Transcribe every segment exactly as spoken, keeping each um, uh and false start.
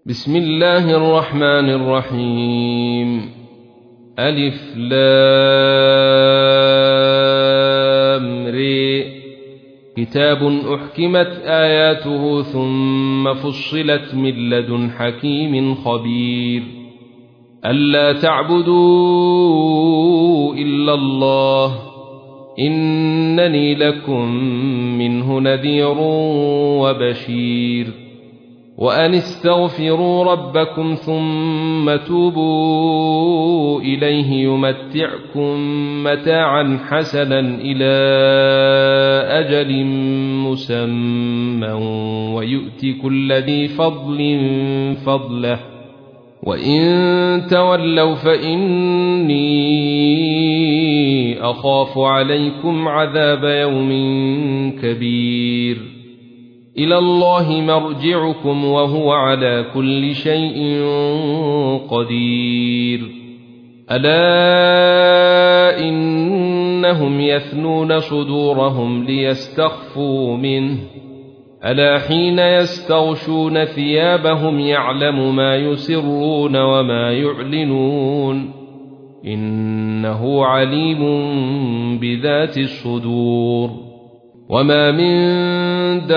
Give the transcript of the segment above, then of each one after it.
بسم الله الرحمن الرحيم. ألف لام ر. كتاب أحكمت آياته ثم فصلت من لدن حكيم خبير. ألا تعبدوا إلا الله إنني لكم منه نذير وبشير. وأن استغفروا ربكم ثم توبوا إليه يمتعكم متاعا حسنا إلى أجل مسمى ويؤت كل ذي فضل فضله وإن تولوا فإني أخاف عليكم عذاب يوم كبير. إلى الله مرجعكم وهو على كل شيء قدير. ألا إنهم يثنون صدورهم ليستخفوا منه ألا حين يستغشون ثيابهم يعلم ما يسرون وما يعلنون إنه عليم بذات الصدور. وما من دابة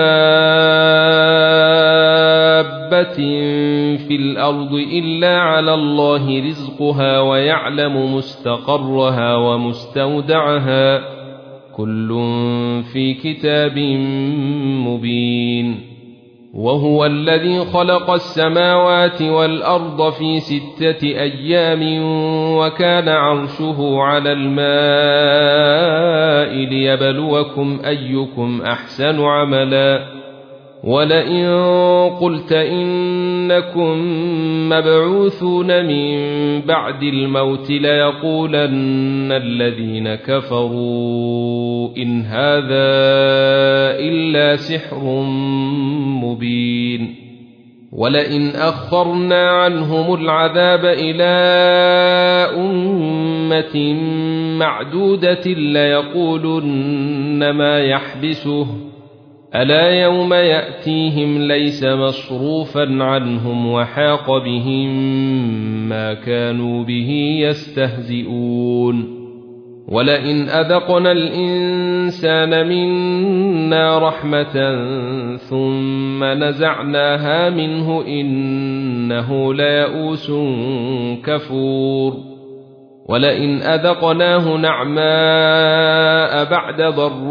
في الأرض إلا على الله رزقها ويعلم مستقرها ومستودعها كل في كتاب مبين. وهو الذي خلق السماوات والأرض في ستة أيام وكان عرشه على الماء ليبلوكم أيكم أحسن عملا. ولئن قلت إنكم مبعوثون من بعد الموت ليقولن الذين كفروا إن هذا إلا سحر مبين. ولئن أخرنا عنهم العذاب إلى أمة معدودة ليقولن ما يحبسه ألا يوم يأتيهم ليس مصروفا عنهم وحاق بهم ما كانوا به يستهزئون. ولئن أذقنا الإنسان منا رحمة ثم نزعناها منه إنه ليئوس كفور. ولئن أذقناه نعماء بعد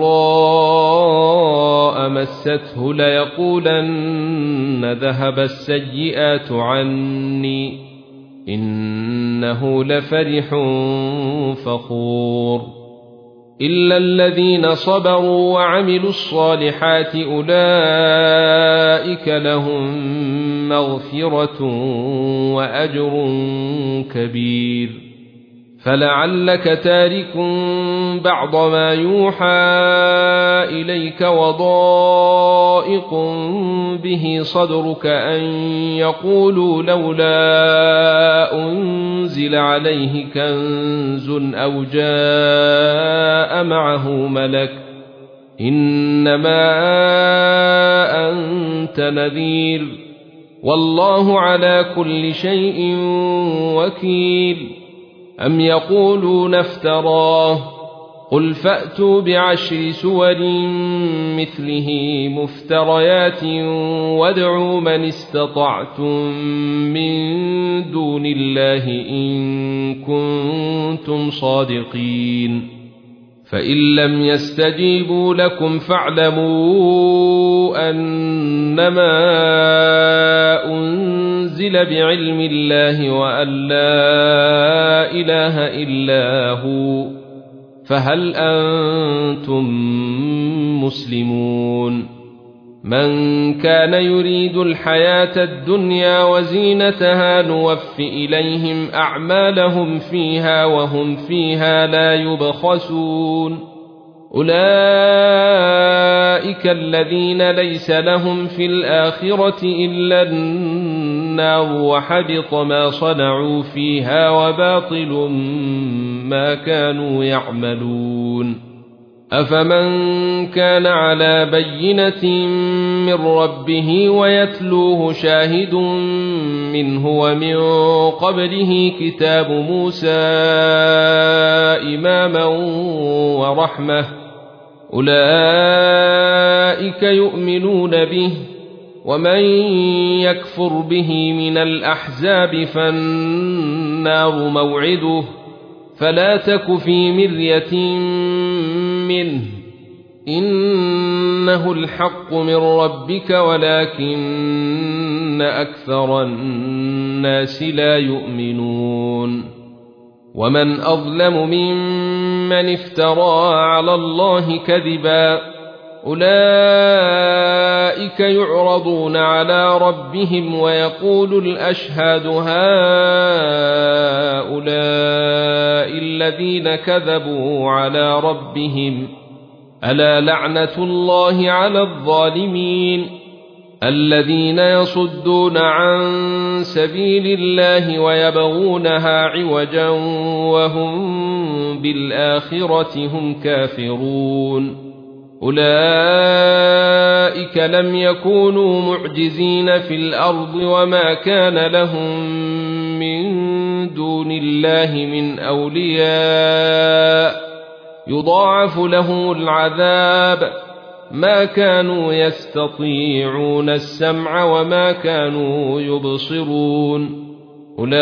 ضراء مسته ليقولن ذهب السيئات عني إنه لفرح فخور. إلا الذين صبروا وعملوا الصالحات أولئك لهم مغفرة وأجر كبير. فلعلك تارك بعض ما يوحى إليك وضائق به صدرك أن يقولوا لولا أنزل عليه كنز أو جاء معه ملك إنما أنت نذير والله على كل شيء وكيل. أم يقولون افتراه قل فأتوا بعشر سور مثله مفتريات وادعوا من استطعتم من دون الله إن كنتم صادقين. فإن لم يستجيبوا لكم فاعلموا أنما أنزل بعلم الله وأن لا إله إلا هو فهل أنتم مسلمون. من كان يريد الحياة الدنيا وزينتها نوف إليهم أعمالهم فيها وهم فيها لا يبخسون. أولئك الذين ليس لهم في الآخرة إلا النار وحبط ما صنعوا فيها وباطل ما كانوا يعملون. أفمن كان على بينة من ربه ويتلوه شاهد منه ومن قبله كتاب موسى إماما ورحمة أولئك يؤمنون به ومن يكفر به من الأحزاب فالنار موعده فلا تك في مرية منه إنه الحق من ربك ولكن أكثر الناس لا يؤمنون ومن أظلم ممن افترى على الله كذبا أولئك يعرضون على ربهم ويقول الأشهاد هؤلاء الذين كذبوا على ربهم ألا لعنة الله على الظالمين الذين يصدون عن سبيل الله ويبغونها عوجا وهم بالآخرة هم كافرون أولئك لم يكونوا معجزين في الأرض وما كان لهم من دون الله من أولياء يضاعف لهم العذاب ما كانوا يستطيعون السمع وما كانوا يبصرون أولئك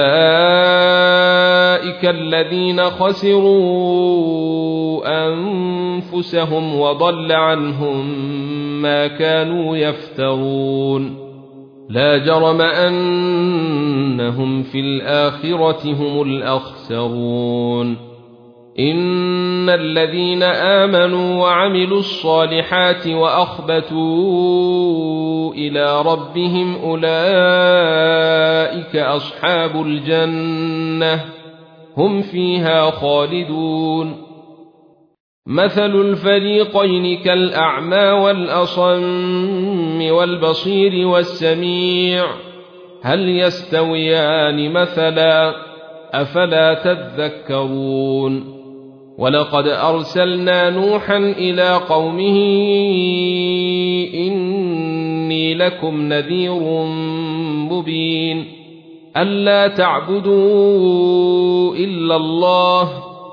الذين خسروا أنفسهم وضل عنهم ما كانوا يفترون لا جرم أنهم في الآخرة هم الأخسرون إن الذين آمنوا وعملوا الصالحات وأخبتوا إلى ربهم أولئك أصحاب الجنة هم فيها خالدون مثل الفريقين كالأعمى والأصم والبصير والسميع هل يستويان مثلا أفلا تذكرون ولقد أرسلنا نوحا إلى قومه إني لكم نذير مبين ألا تعبدوا إلا الله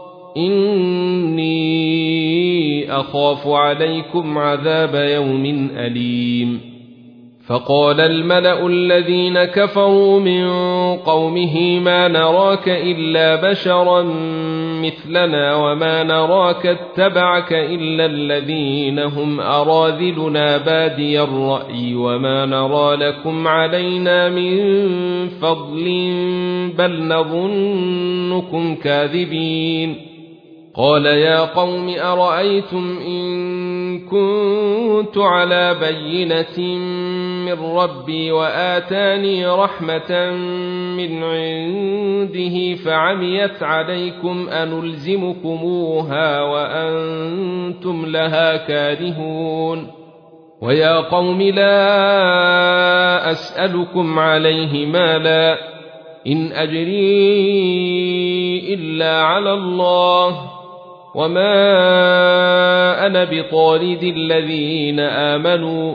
إني أخاف عليكم عذاب يوم أليم فقال الملأ الذين كفروا من قومه ما نراك إلا بشرا مثلنا وما نراك اتبعك إلا الذين هم أراذلنا بادي الرأي وما نرى لكم علينا من فضل بل نظنكم كاذبين قال يا قوم أرأيتم إن كنت على بينة من ربي وآتاني رحمة من عنده فعميت عليكم أنلزمكموها وأنتم لها كارهون ويا قوم لا أسألكم عليه مالا إن أجري إلا على الله وما أنا بطارد الذين آمنوا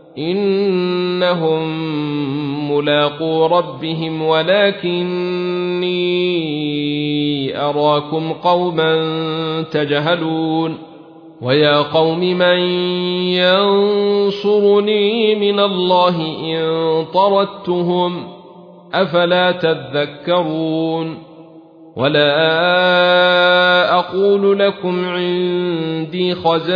إنهم ملاقو ربهم ولكني أراكم قوما تجهلون ويا قوم من ينصرني من الله إن طردتهم أفلا تذكرون ولا أقول لكم عندي خزائن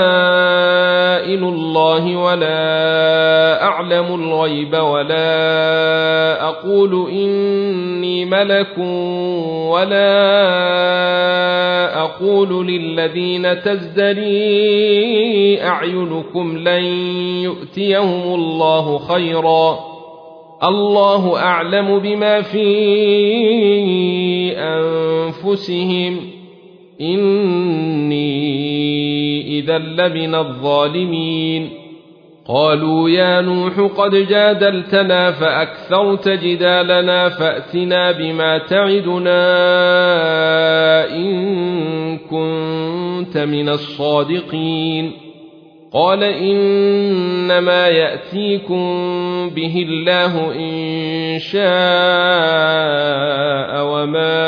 الله ولا أعلم الغيب ولا أقول إني ملك ولا أقول للذين تزدري أعينكم لن يؤتيهم الله خيرا الله أعلم بما في أنفسهم إني إذا لمن الظالمين قالوا يا نوح قد جادلتنا فأكثرت جدالنا فأتنا بما تعدنا إن كنت من الصادقين قال إنما يأتيكم به الله إن شاء وما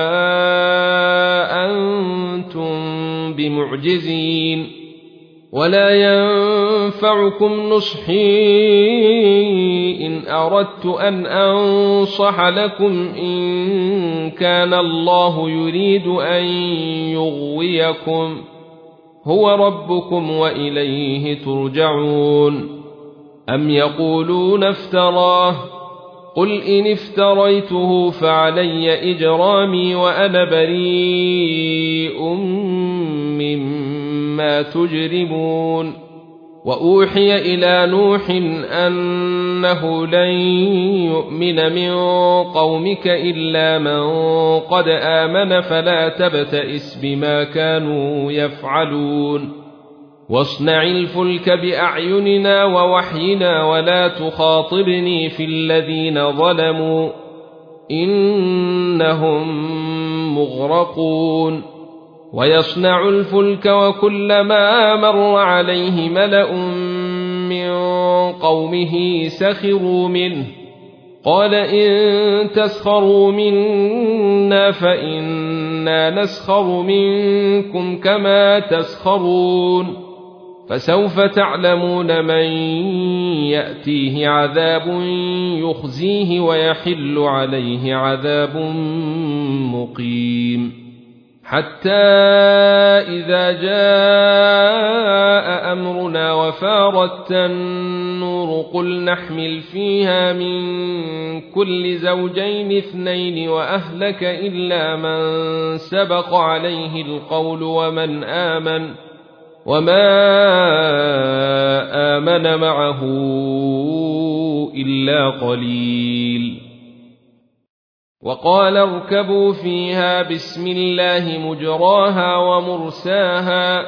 أنتم بمعجزين ولا ينفعكم نصحي إن أردت أن أنصح لكم إن كان الله يريد أن يغويكم هو ربكم وإليه ترجعون أم يقولون افتراه قل إن افتريته فعلي إجرامي وأنا بريء مما تجرمون وأوحي إلى نوح أنه لن يؤمن من قومك إلا من قد آمن فلا تبتئس بما كانوا يفعلون واصنع الفلك بأعيننا ووحينا ولا تخاطبني في الذين ظلموا إنهم مغرقون ويصنع الفلك وكلما مر عليه ملأ من قومه سخروا منه قال إن تسخروا منا فإنا نسخر منكم كما تسخرون فسوف تعلمون من يأتيه عذاب يخزيه ويحل عليه عذاب مقيم حتى إذا جاء أمرنا وفارت النور قل نحمل فيها من كل زوجين اثنين وأهلك إلا من سبق عليه القول ومن آمن وما آمن معه إلا قليل وقال اركبوا فيها بسم الله مجراها ومرساها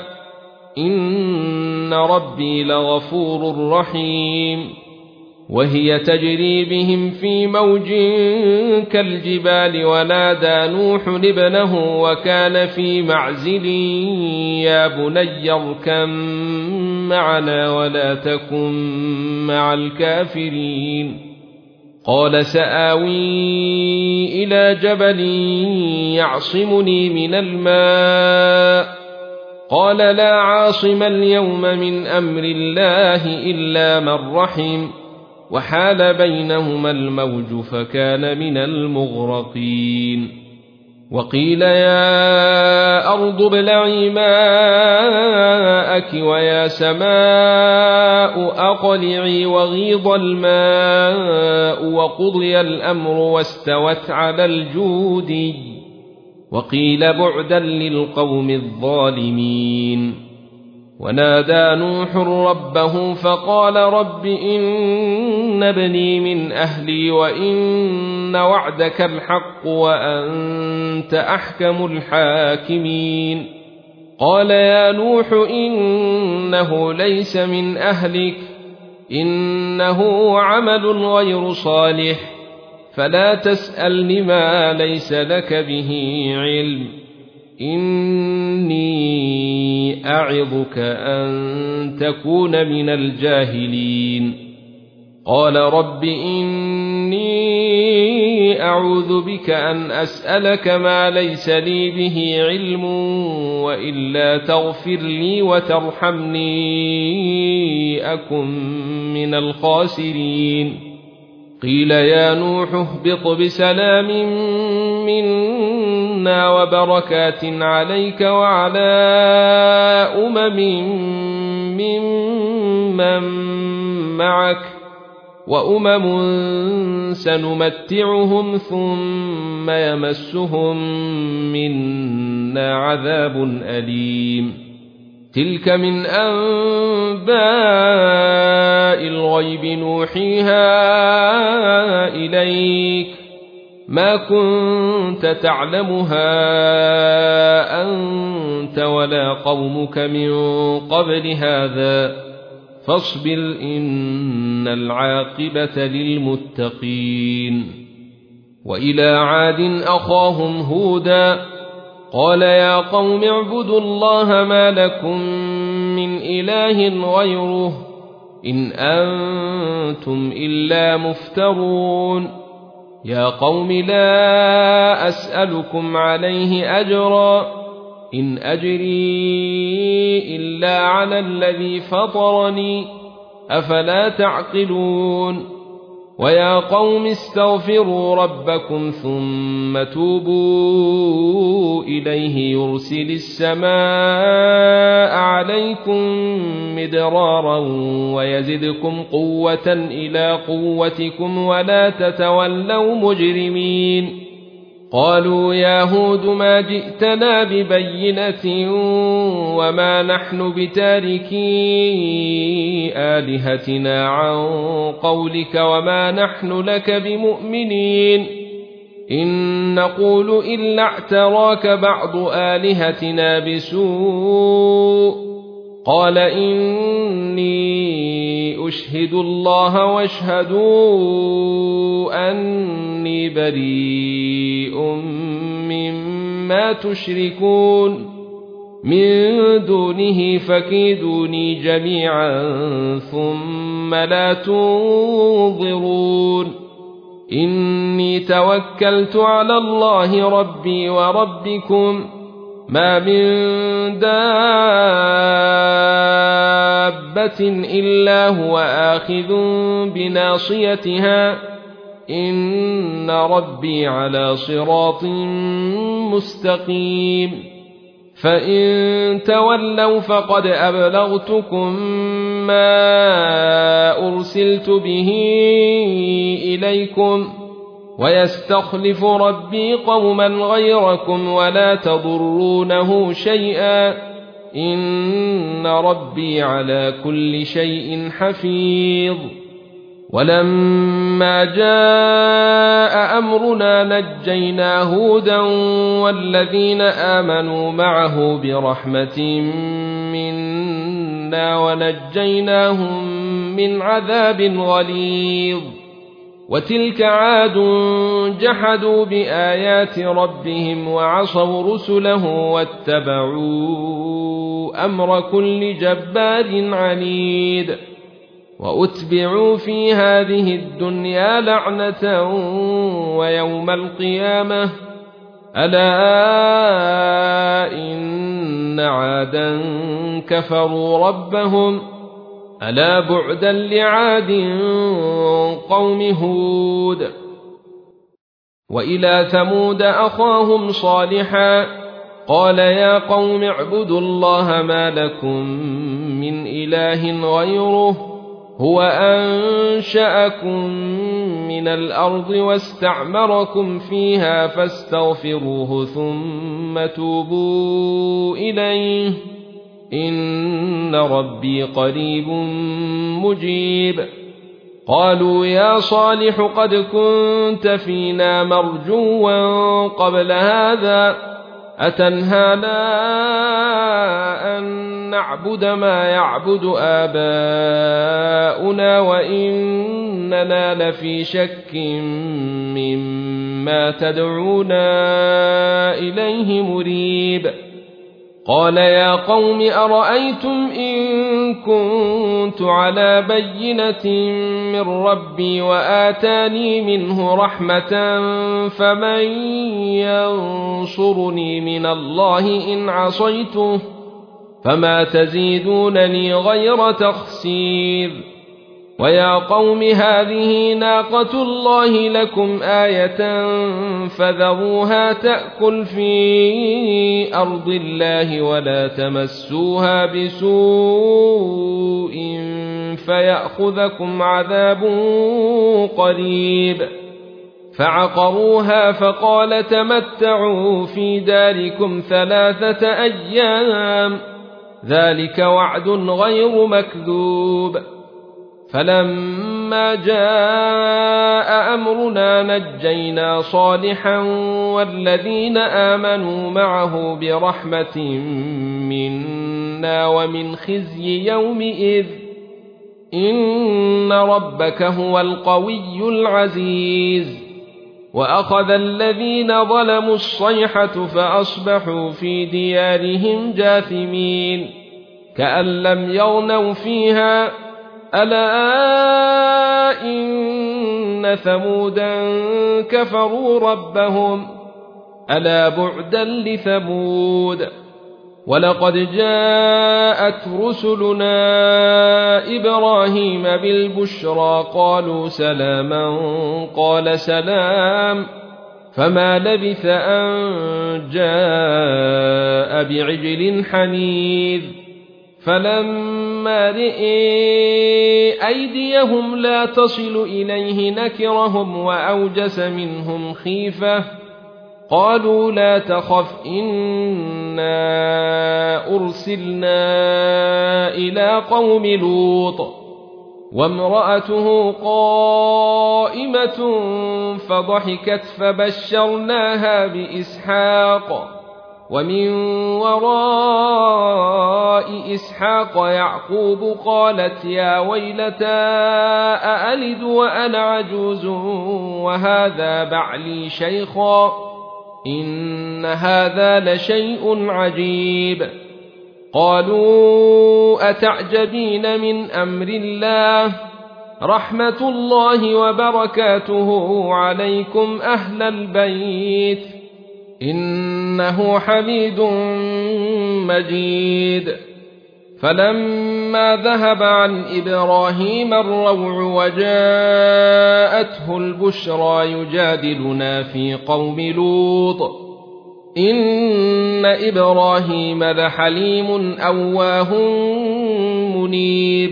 إن ربي لغفور رحيم وهي تجري بهم في موج كالجبال ونادى نوح ابنه وكان في معزل يا بني اركب معنا ولا تكن مع الكافرين قال سآوي إلى جبل يعصمني من الماء قال لا عاصم اليوم من أمر الله إلا من رحم وحال بينهما الموج فكان من المغرقين وقيل يا أرض ابلعي ماءك ويا سماء أقلعي وغيض الماء وقضي الأمر واستوت على الجود وقيل بعدا للقوم الظالمين ونادى نوح ربه فقال رب إن ابني من أهلي وإن وعدك الحق وأنت أحكم الحاكمين قال يا نوح إنه ليس من أهلك إنه عمل غير صالح فلا تسألني ما ليس لك به علم إني أعظك أن تكون من الجاهلين قال رب إني أعوذ بك أن أسألك ما ليس لي به علم وإلا تغفر لي وترحمني أكن من الخاسرين قيل يا نوح اهبط بسلام منا وبركات عليك وعلى أمم ممن معك وأمم سنمتعهم ثم يمسهم منا عذاب أليم تلك من أنباء الغيب نوحيها إليك ما كنت تعلمها أنت ولا قومك من قبل هذا فاصبر إن العاقبة للمتقين. وإلى عاد أخاهم هودا قال يا قوم اعبدوا الله ما لكم من إله غيره إن أنتم إلا مفترون. يا قوم لا أسألكم عليه أجرا إن أجري إلا على الذي فطرني أفلا تعقلون. ويا قوم استغفروا ربكم ثم توبوا إليه يرسل السماء عليكم مدرارا ويزدكم قوة إلى قوتكم ولا تتولوا مجرمين. قالوا يا هود ما جئتنا ببينة وما نحن بتاركي آلهتنا عن قولك وما نحن لك بمؤمنين إن نقول إلا اعتراك بعض آلهتنا بسوء. قال إني أشهد الله واشهدوا أني بريء مما تشركون من دونه فكيدوني جميعا ثم لا تنظرون. إني توكلت على الله ربي وربكم ما من دابة إلا هو آخذ بناصيتها إن ربي على صراط مستقيم. فإن تولوا فقد أبلغتكم ما أرسلت به إليكم ويستخلف ربي قوما غيركم ولا تضرونه شيئا إن ربي على كل شيء حفيظ. ولما جاء أمرنا نجينا هودا والذين آمنوا معه برحمة منا ونجيناهم من عذاب غليظ. وتلك عاد جحدوا بآيات ربهم وعصوا رسله واتبعوا أمر كل جبار عنيد. وأتبعوا في هذه الدنيا لعنة ويوم القيامة ألا إن عادا كفروا ربهم ألا بعدا لعاد قوم هود. وإلى ثمود أخاهم صالحا قال يا قوم اعبدوا الله ما لكم من إله غيره هو أنشأكم من الأرض واستعمركم فيها فاستغفروه ثم توبوا إليه إن ربي قريب مجيب. قالوا يا صالح قد كنت فينا مرجوا قبل هذا أتنهانا أن نعبد ما يعبد آباؤنا وإننا لفي شك مما تدعونا إليه مريب. قال يا قوم أرأيتم إن كنت على بينة من ربي وآتاني منه رحمة فمن ينصرني من الله إن عصيته فما تزيدونني غير تخسير. ويا قوم هذه ناقة الله لكم آية فذروها تأكل في أرض الله ولا تمسوها بسوء فيأخذكم عذاب قريب. فعقروها فقال تمتعوا في داركم ثلاثة أيام ذلك وعد غير مكذوب. فلما جاء أمرنا نجينا صالحا والذين آمنوا معه برحمة منا ومن خزي يومئذ إن ربك هو القوي العزيز. وأخذ الذين ظلموا الصيحة فأصبحوا في ديارهم جاثمين كأن لم يغنوا فيها ألا إن ثمودا كفروا ربهم ألا بعدا لثمود. ولقد جاءت رسلنا إبراهيم بالبشرى قالوا سلاما قال سلام فما لبث أن جاء بعجل حنيذ. فلما رئي أيديهم لا تصل إليه نكرهم وأوجس منهم خيفة قالوا لا تخف إنا أرسلنا إلى قوم لوط وامرأته قائمة فضحكت فبشرناها بإسحاق ومن وراء إسحاق يعقوب قالت يا ويلتى أألد وأنا عجوز وهذا بعلي شيخا إن هذا لشيء عجيب. قالوا أتعجبين من أمر الله رحمة الله وبركاته عليكم أهل البيت إنه حميد مجيد. فلما ذهب عن إبراهيم الروع وجاءته البشرى يجادلنا في قوم لوط إن إبراهيم لحليم أواه منيب.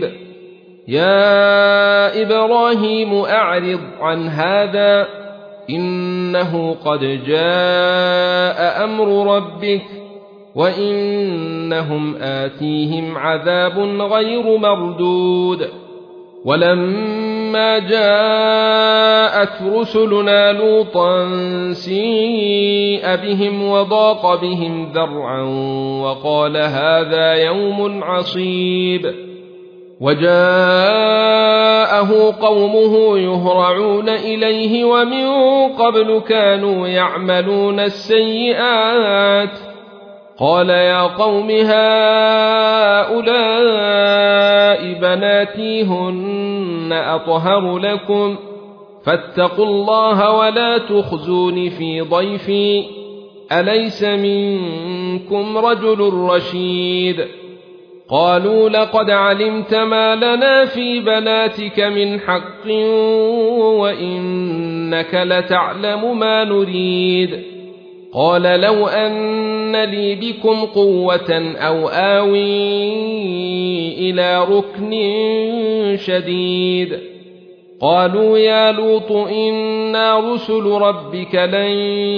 يا إبراهيم أعرض عن هذا إنه قد جاء أمر ربك وإنهم آتيهم عذاب غير مردود. ولما جاءت رسلنا لوطا سيء بهم وضاق بهم ذرعا وقال هذا يوم عصيب. وجاءه قومه يهرعون إليه ومن قبل كانوا يعملون السيئات قال يا قوم هؤلاء بناتي هن أطهر لكم فاتقوا الله ولا تخزون في ضيفي أليس منكم رجل رشيد. قالوا لقد علمت ما لنا في بناتك من حق وإنك لتعلم ما نريد. قال لو أن لي بكم قوة أو آوي إلى ركن شديد. قالوا يا لوط إنا رسل ربك لن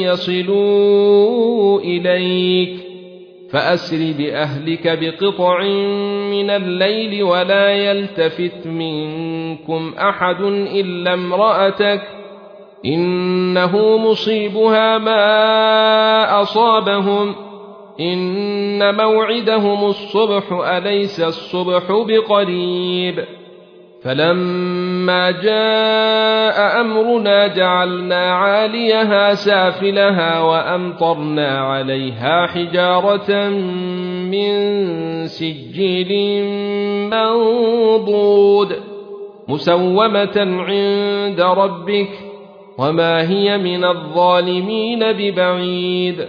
يصلوا إليك فأسر بأهلك بقطع من الليل ولا يلتفت منكم أحد إلا امرأتك إنه مصيبها ما أصابهم إن موعدهم الصبح أليس الصبح بقريب. فلما جاء أمرنا جعلنا عاليها سافلها وأمطرنا عليها حجارة من سجيل منضود مسومة عند ربك وما هي من الظالمين ببعيد.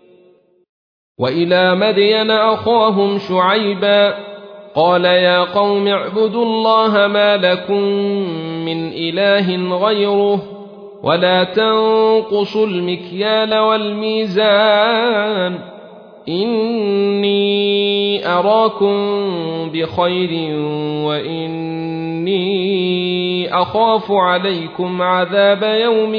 وإلى مدين أخاهم شعيبا قال يا قوم اعبدوا الله ما لكم من إله غيره ولا تنقصوا المكيال والميزان إني أراكم بخير وإني أخاف عليكم عذاب يوم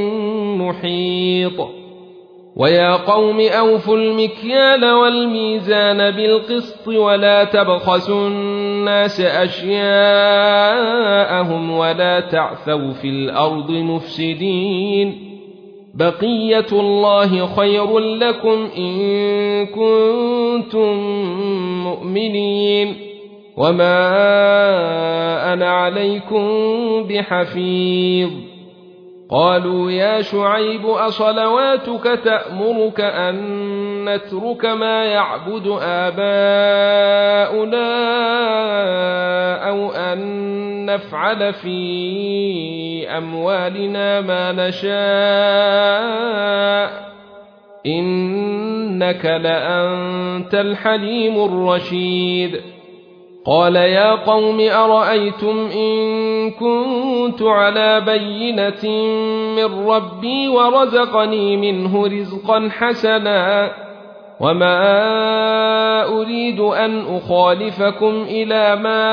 محيط. ويا قوم أوفوا المكيال والميزان بالقسط ولا تبخسوا الناس أشياءهم ولا تعثوا في الأرض مفسدين بقية الله خير لكم إن كنتم مؤمنين وما أنا عليكم بحفيظ قالوا يا شعيب أصلواتك تأمرك أن نترك ما يعبد آباؤنا أو أن نفعل في أموالنا ما نشاء إنك لأنت الحليم الرشيد قال يا قوم أرأيتم إن كنت على بينة من ربي ورزقني منه رزقا حسنا وما أريد أن أخالفكم إلى ما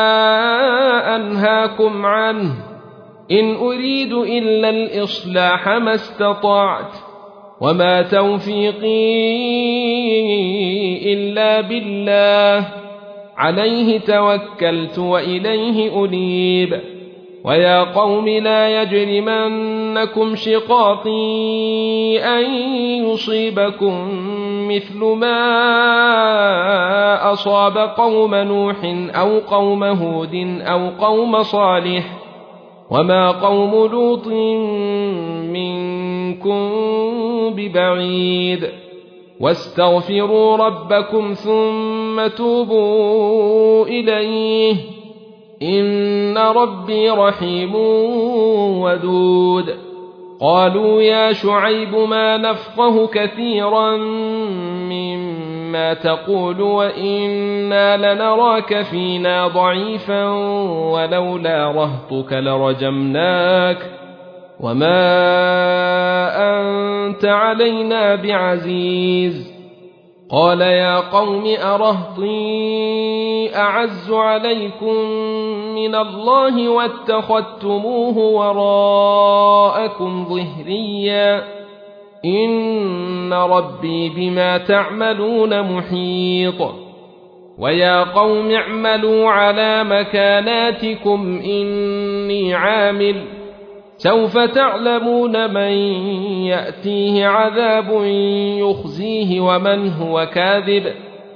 أنهاكم عنه إن أريد إلا الإصلاح ما استطعت وما توفيقي إلا بالله عليه توكلت وإليه أنيب ويا قوم لا يجرمنكم شقاقي أن يصيبكم مثل ما أصاب قوم نوح أو قوم هود أو قوم صالح وما قوم لوط منكم ببعيد واستغفروا ربكم ثم توبوا إليه إن ربي رحيم ودود قالوا يا شعيب ما نفقه كثيرا مما تقول وإنا لنراك فينا ضعيفا ولولا رهطك لرجمناك وما أنت علينا بعزيز قال يا قوم أرهطي أعز عليكم من الله واتخذتموه وراءكم ظهريا إن ربي بما تعملون محيط ويا قوم اعملوا على مكاناتكم إني عامل سوف تعلمون من يأتيه عذاب يخزيه ومن هو كاذب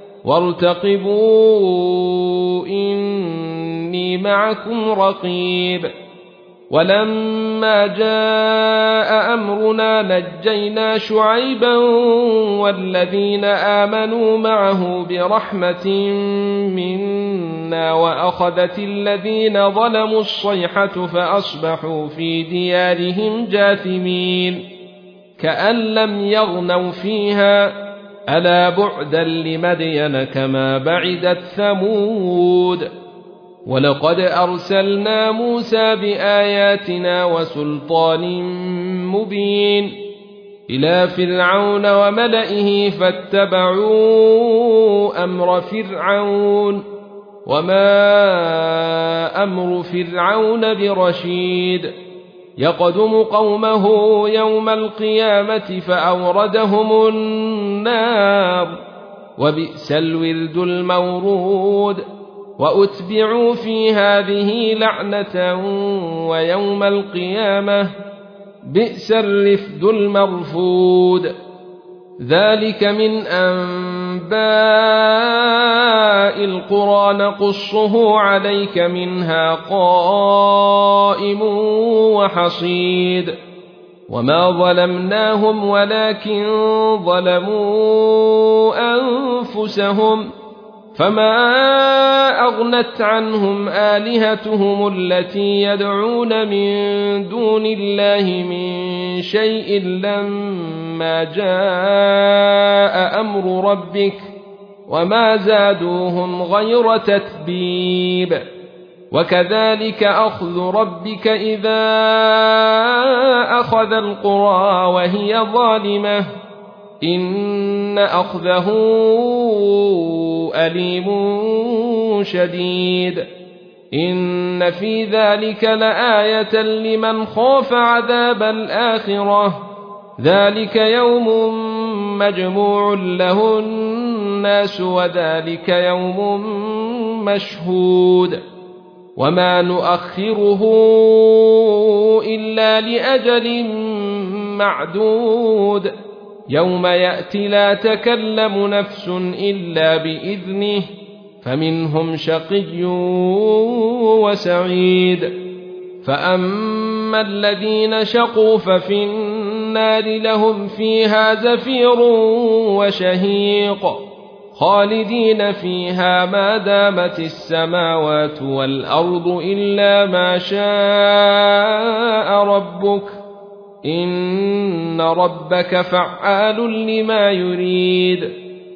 وارتقبوا إني معكم رقيب ولما جاء أمرنا نجينا شعيبا والذين آمنوا معه برحمة منا وأخذت الذين ظلموا الصيحة فأصبحوا في ديارهم جاثمين كأن لم يغنوا فيها ألا بعدا لمدين كما بعدت ثمود ولقد أرسلنا موسى بآياتنا وسلطان مبين إلى فرعون وملئه فاتبعوا أمر فرعون وما أمر فرعون برشيد يقدم قومه يوم القيامة فأوردهم النار وبئس الورد المورود وأتبعوا في هذه لعنة ويوم القيامة بئس الرفد المرفود ذلك من أنباء القرى نقصه عليك منها قائم وحصيد وما ظلمناهم ولكن ظلموا أنفسهم فما أغنت عنهم آلهتهم التي يدعون من دون الله من شيء لما جاء أمر ربك وما زادوهم غير تتبيب وكذلك أخذ ربك إذا أخذ القرى وهي ظالمة إن أخذه أليم شديد إن في ذلك لآية لمن خاف عذاب الآخرة ذلك يوم مجموع له الناس وذلك يوم مشهود وما نؤخره إلا لأجل معدود يوم يأتي لا تكلم نفس إلا بإذنه فمنهم شقي وسعيد. فأما الذين شقوا ففي النار لهم فيها زفير وشهيق خالدين فيها ما دامت السماوات والأرض إلا ما شاء ربك إن ربك فعال لما يريد.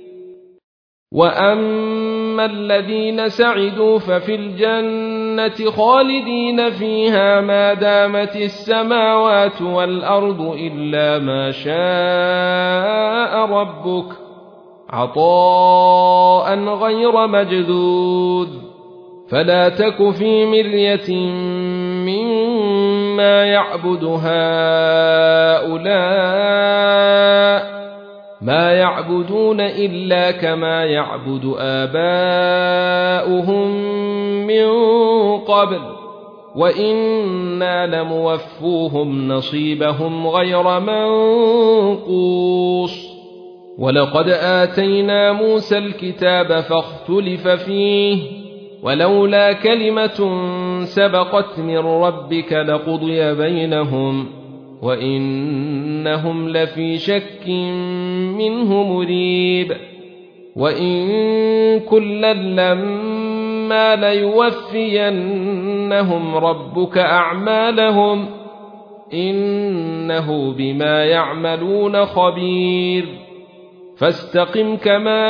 وأما الذين سعدوا ففي الجنة خالدين فيها ما دامت السماوات والأرض إلا ما شاء ربك عطاء غير مجذوذ. فلا تك في مرية مما يعبد هؤلاء ما يعبدون إلا كما يعبد آباؤهم من قبل وإنا لموفوهم نصيبهم غير منقوص. ولقد آتينا موسى الكتاب فاختلف فيه ولولا كلمة سبقت من ربك لقضي بينهم وإنهم لفي شك منه مريب. وإن كلا لما ليوفينهم ربك أعمالهم إنه بما يعملون خبير. فاستقم كما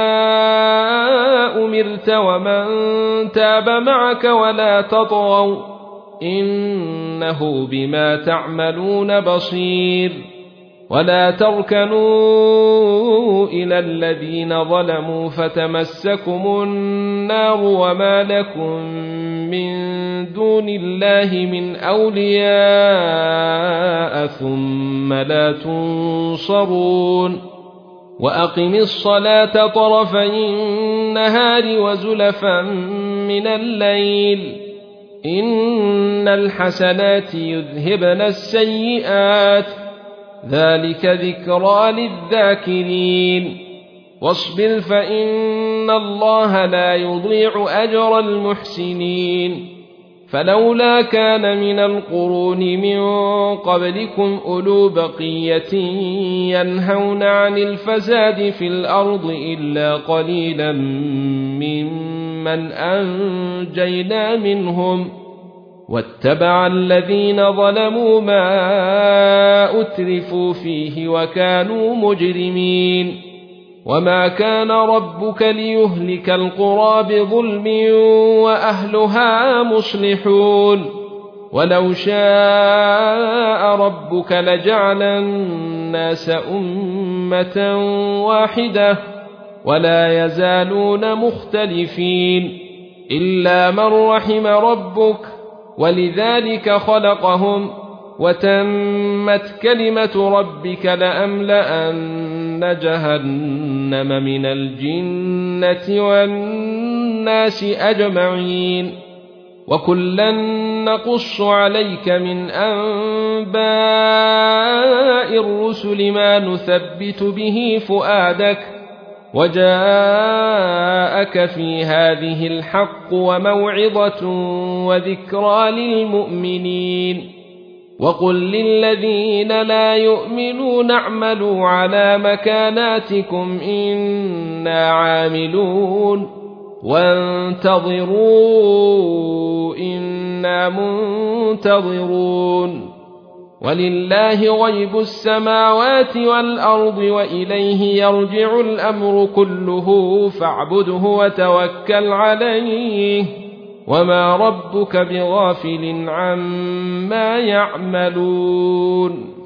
أمرت ومن تاب معك ولا تطغوا إنه بما تعملون بصير. ولا تركنوا إلى الذين ظلموا فتمسكم النار وما لكم من دون الله من أولياء ثم لا تنصرون. وأقم الصلاة طرفي النهار وزلفا من الليل إن الحسنات يذهبن السيئات ذلك ذكرى للذاكرين. واصبر فإن الله لا يضيع أجر المحسنين. فلولا كان من القرون من قبلكم أولو بقية ينهون عن الفساد في الأرض إلا قليلا ممن أنجينا منهم واتبع الذين ظلموا ما أترفوا فيه وكانوا مجرمين. وما كان ربك ليهلك القرى بظلم وأهلها مصلحون. ولو شاء ربك لجعل الناس أمة واحدة ولا يزالون مختلفين إلا من رحم ربك ولذلك خلقهم وتمت كلمة ربك لأملأن جهنم من الجنة والناس أجمعين. وكلا نقص عليك من أنباء الرسل ما نثبت به فؤادك وجاءك في هذه الحق وموعظة وذكرى للمؤمنين. وقل للذين لا يؤمنون اعملوا على مكاناتكم إنا عاملون وانتظروا إنا منتظرون. ولله غيب السماوات والأرض وإليه يرجع الأمر كله فاعبده وتوكل عليه وما ربك بغافل عما يعملون.